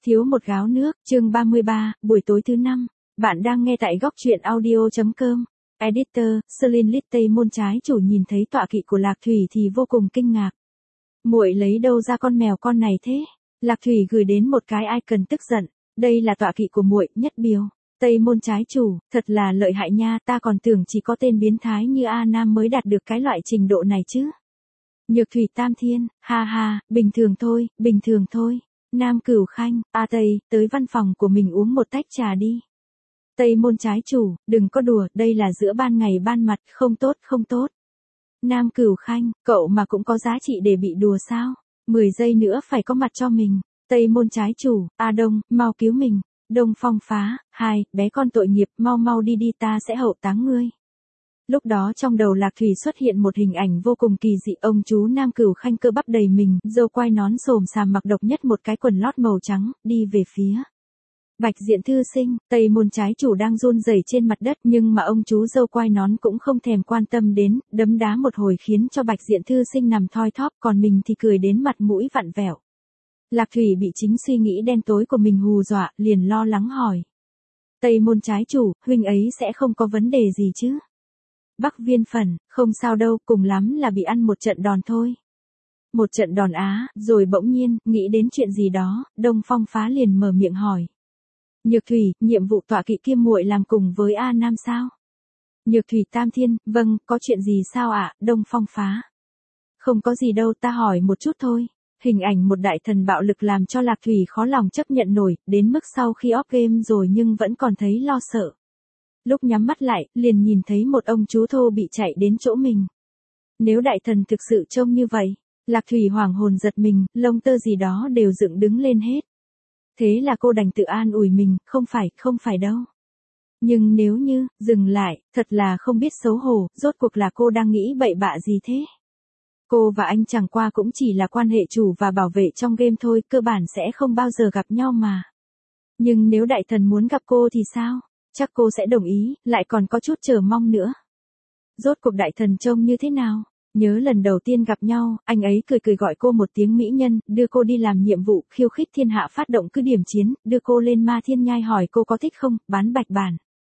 Thiếu một gáo nước, chương 33, buổi tối thứ 5. Bạn đang nghe tại góc truyện audio.com. Editor, Celine Little môn trái chủ nhìn thấy tọa kỵ của Lạc Thủy thì vô cùng kinh ngạc. Muội lấy đâu ra con mèo con này thế? Lạc Thủy gửi đến một cái icon tức giận. Đây là tọa kỵ của muội, nhất biếu. Tây môn trái chủ, thật là lợi hại nha, ta còn tưởng chỉ có tên biến thái như A Nam mới đạt được cái loại trình độ này chứ. Nhược Thủy Tam Thiên, ha ha, bình thường thôi. Nam Cửu Khanh, A Tây, tới văn phòng của mình uống một tách trà đi. Tây môn trái chủ, đừng có đùa, đây là giữa ban ngày ban mặt, không tốt. Nam Cửu Khanh, cậu mà cũng có giá trị để bị đùa sao? 10 giây nữa phải có mặt cho mình. Tây môn trái chủ, A Đông, mau cứu mình. Đông Phong Phá, hai, bé con tội nghiệp, mau đi ta sẽ hậu táng ngươi. Lúc đó trong đầu Lạc Thủy xuất hiện một hình ảnh vô cùng kỳ dị, ông chú Nam Cửu Khanh cơ bắp đầy mình, râu quai nón xồm xàm mặc độc nhất một cái quần lót màu trắng, đi về phía Bạch Diện thư sinh. Tây môn trái chủ đang run rẩy trên mặt đất nhưng mà ông chú râu quai nón cũng không thèm quan tâm đến, đấm đá một hồi khiến cho Bạch Diện thư sinh nằm thoi thóp, còn mình thì cười đến mặt mũi vặn vẹo. Lạc Thủy bị chính suy nghĩ đen tối của mình hù dọa, liền lo lắng hỏi. Tây môn trái chủ, huynh ấy sẽ không có vấn đề gì chứ? Bắc Viên Phẩn, không sao đâu, cùng lắm là bị ăn một trận đòn thôi. Một trận đòn á, rồi bỗng nhiên, nghĩ đến chuyện gì đó, Đông Phong Phá liền mở miệng hỏi. Nhược Thủy, nhiệm vụ tọa kỵ kia muội làm cùng với A Nam sao? Nhược Thủy Tam Thiên, vâng, có chuyện gì sao ạ, Đông Phong Phá? Không có gì đâu, ta hỏi một chút thôi. Hình ảnh một đại thần bạo lực làm cho Lạc Thủy khó lòng chấp nhận nổi, đến mức sau khi off game rồi nhưng vẫn còn thấy lo sợ. Lúc nhắm mắt lại, liền nhìn thấy một ông chú thô bị chạy đến chỗ mình. Nếu đại thần thực sự trông như vậy, Lạc Thủy hoảng hồn giật mình, lông tơ gì đó đều dựng đứng lên hết. Thế là cô đành tự an ủi mình, không phải đâu. Nhưng nếu như, dừng lại, thật là không biết xấu hổ, rốt cuộc là cô đang nghĩ bậy bạ gì thế? Cô và anh chẳng qua cũng chỉ là quan hệ chủ và bảo vệ trong game thôi, cơ bản sẽ không bao giờ gặp nhau mà. Nhưng nếu đại thần muốn gặp cô thì sao? Chắc cô sẽ đồng ý, lại còn có chút chờ mong nữa. Rốt cuộc đại thần trông như thế nào? Nhớ lần đầu tiên gặp nhau, anh ấy cười gọi cô một tiếng mỹ nhân, đưa cô đi làm nhiệm vụ, khiêu khích thiên hạ phát động cứ điểm chiến, đưa cô lên Ma Thiên Nhai hỏi cô có thích không, bán bạch bản.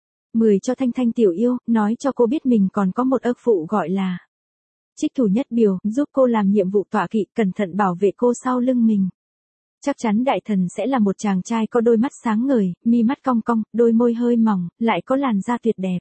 10 cho Thanh tiểu yêu, nói cho cô biết mình còn có một ức phụ gọi là Trích Thủ Nhất Biều, giúp cô làm nhiệm vụ tọa kỵ, cẩn thận bảo vệ cô sau lưng mình. Chắc chắn đại thần sẽ là một chàng trai có đôi mắt sáng ngời, mi mắt cong cong, đôi môi hơi mỏng, lại có làn da tuyệt đẹp.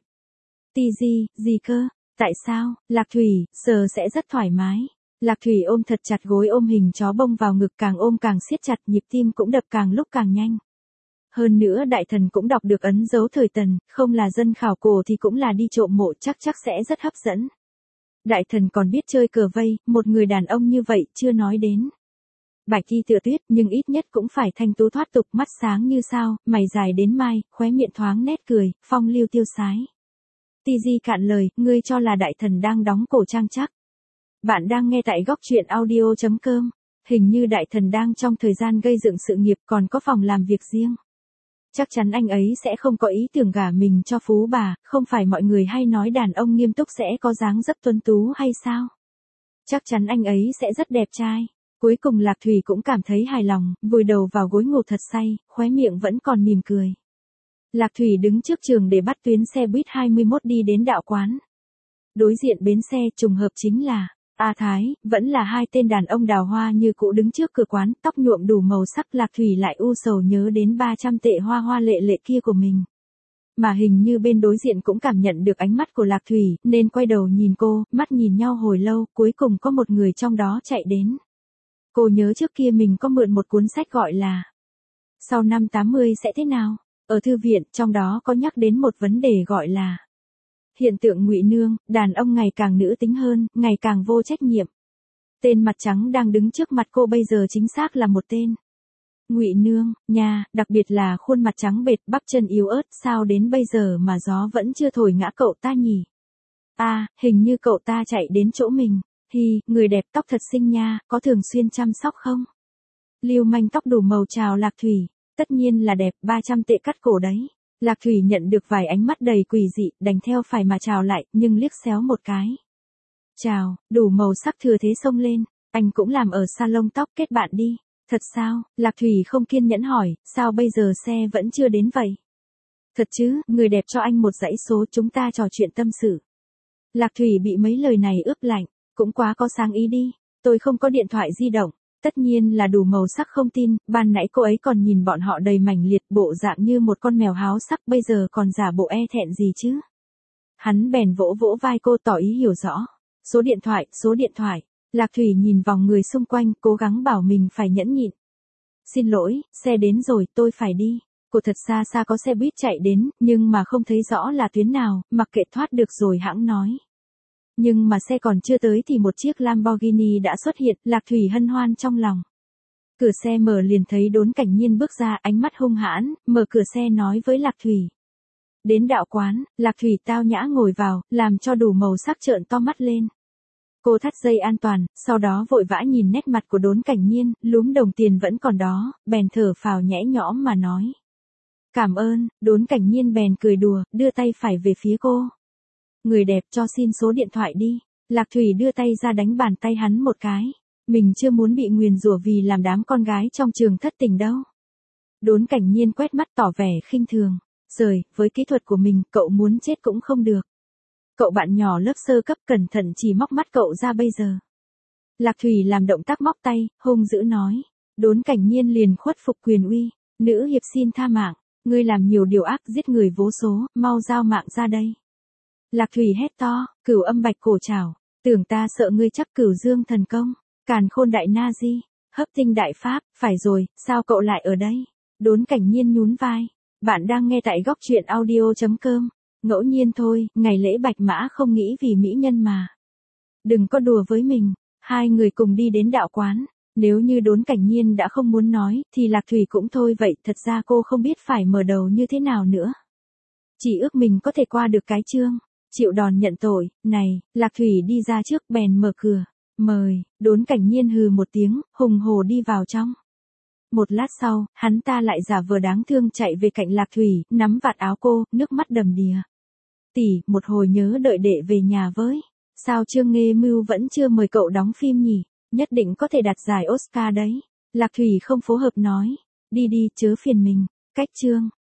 Gì cơ? Tại sao? Lạc Thủy, sờ sẽ rất thoải mái. Lạc Thủy ôm thật chặt gối ôm hình chó bông vào ngực, càng ôm càng siết chặt, nhịp tim cũng đập càng lúc càng nhanh. Hơn nữa đại thần cũng đọc được ấn dấu thời Tần, không là dân khảo cổ thì cũng là đi trộm mộ, chắc sẽ rất hấp dẫn. Đại thần còn biết chơi cờ vây, một người đàn ông như vậy chưa nói đến bạch y tựa tuyết, nhưng ít nhất cũng phải thanh tú thoát tục, mắt sáng như sao, mày dài đến mai, khóe miệng thoáng nét cười, phong lưu tiêu sái. Di cạn lời, ngươi cho là đại thần đang đóng cổ trang chắc? Bạn đang nghe tại góc truyện audio.com. Hình như đại thần đang trong thời gian gây dựng sự nghiệp, còn có phòng làm việc riêng. Chắc chắn anh ấy sẽ không có ý tưởng gả mình cho phú bà, không phải mọi người hay nói đàn ông nghiêm túc sẽ có dáng dấp tuấn tú hay sao? Chắc chắn anh ấy sẽ rất đẹp trai. Cuối cùng Lạc Thủy cũng cảm thấy hài lòng, vùi đầu vào gối ngủ thật say, khóe miệng vẫn còn mỉm cười. Lạc Thủy đứng trước trường để bắt tuyến xe buýt 21 đi đến đạo quán. Đối diện bến xe trùng hợp chính là A Thái, vẫn là hai tên đàn ông đào hoa như cũ đứng trước cửa quán, tóc nhuộm đủ màu sắc. Lạc Thủy lại u sầu nhớ đến 300 tệ hoa lệ kia của mình. Mà hình như bên đối diện cũng cảm nhận được ánh mắt của Lạc Thủy, nên quay đầu nhìn cô, mắt nhìn nhau hồi lâu, cuối cùng có một người trong đó chạy đến. Cô nhớ trước kia mình có mượn một cuốn sách gọi là Sau năm 80 sẽ thế nào? Ở thư viện, trong đó có nhắc đến một vấn đề gọi là hiện tượng ngụy nương, đàn ông ngày càng nữ tính hơn, ngày càng vô trách nhiệm. Tên mặt trắng đang đứng trước mặt cô bây giờ chính xác là một tên ngụy nương, nha, đặc biệt là khuôn mặt trắng bệt, bắp chân yếu ớt, sao đến bây giờ mà gió vẫn chưa thổi ngã cậu ta nhỉ? Hình như cậu ta chạy đến chỗ mình. Người đẹp, tóc thật xinh nha, có thường xuyên chăm sóc không? Lưu manh tóc đủ màu chào Lạc Thủy. Tất nhiên là đẹp, 300 tệ cắt cổ đấy. Lạc Thủy nhận được vài ánh mắt đầy quỷ dị, đành theo phải mà chào lại, nhưng liếc xéo một cái. Chào, đủ màu sắc thừa thế xông lên, anh cũng làm ở salon tóc, kết bạn đi. Thật sao? Lạc Thủy không kiên nhẫn hỏi, sao bây giờ xe vẫn chưa đến vậy? Thật chứ, người đẹp cho anh một dãy số chúng ta trò chuyện tâm sự. Lạc Thủy bị mấy lời này ướp lạnh, cũng quá có sáng ý đi, tôi không có điện thoại di động, tất nhiên là đủ màu sắc không tin, ban nãy cô ấy còn nhìn bọn họ đầy mảnh liệt bộ dạng như một con mèo háo sắc bây giờ còn giả bộ e thẹn gì chứ. Hắn bèn vỗ vỗ vai cô tỏ ý hiểu rõ. Số điện thoại. Lạc Thủy nhìn vòng người xung quanh cố gắng bảo mình phải nhẫn nhịn. Xin lỗi, xe đến rồi tôi phải đi. Cô thật xa xa có xe buýt chạy đến, nhưng mà không thấy rõ là tuyến nào, mặc kệ thoát được rồi hãng nói. Nhưng mà xe còn chưa tới thì một chiếc Lamborghini đã xuất hiện, Lạc Thủy hân hoan trong lòng. Cửa xe mở liền thấy Đốn Cảnh Nhiên bước ra, ánh mắt hung hãn, mở cửa xe nói với Lạc Thủy. Đến đạo quán, Lạc Thủy tao nhã ngồi vào, làm cho đủ màu sắc trợn to mắt lên. Cô thắt dây an toàn, sau đó vội vã nhìn nét mặt của Đốn Cảnh Nhiên, lúm đồng tiền vẫn còn đó, bèn thở phào nhẽ nhõm mà nói. Cảm ơn, Đốn Cảnh Nhiên bèn cười đùa, đưa tay phải về phía cô. Người đẹp cho xin số điện thoại đi. Lạc Thủy đưa tay ra đánh bàn tay hắn một cái. Mình chưa muốn bị nguyền rủa vì làm đám con gái trong trường thất tình đâu. Đốn Cảnh Nhiên quét mắt tỏ vẻ khinh thường. Rời, với kỹ thuật của mình, cậu muốn chết cũng không được. Cậu bạn nhỏ lớp sơ cấp cẩn thận chỉ móc mắt cậu ra bây giờ. Lạc Thủy làm động tác móc tay, hung dữ nói. Đốn Cảnh Nhiên liền khuất phục quyền uy. Nữ hiệp xin tha mạng. Ngươi làm nhiều điều ác giết người vô số, mau giao mạng ra đây. Lạc Thủy hét to, Cửu Âm Bạch Cổ Trảo, tưởng ta sợ ngươi chắc Cửu Dương thần công, Càn Khôn Đại Na Di, Hấp Tinh Đại Pháp, phải rồi, sao cậu lại ở đây? Đốn Cảnh Nhiên nhún vai, bạn đang nghe tại góc truyện audio.com, ngẫu nhiên thôi, ngày lễ Bạch Mã không nghĩ vì mỹ nhân mà. Đừng có đùa với mình, hai người cùng đi đến đạo quán, nếu như Đốn Cảnh Nhiên đã không muốn nói, thì Lạc Thủy cũng thôi vậy, thật ra cô không biết phải mở đầu như thế nào nữa. Chỉ ước mình có thể qua được cái chương. Chịu đòn nhận tội, này, Lạc Thủy đi ra trước bèn mở cửa, mời, Đốn Cảnh Nhiên hừ một tiếng, hùng hổ đi vào trong. Một lát sau, hắn ta lại giả vờ đáng thương chạy về cạnh Lạc Thủy, nắm vạt áo cô, nước mắt đầm đìa. Tỷ, một hồi nhớ đợi đệ về nhà với. Sao Trương Nghê Mưu vẫn chưa mời cậu đóng phim nhỉ? Nhất định có thể đạt giải Oscar đấy. Lạc Thủy không phối hợp nói. Đi đi, chớ phiền mình. Cách chương.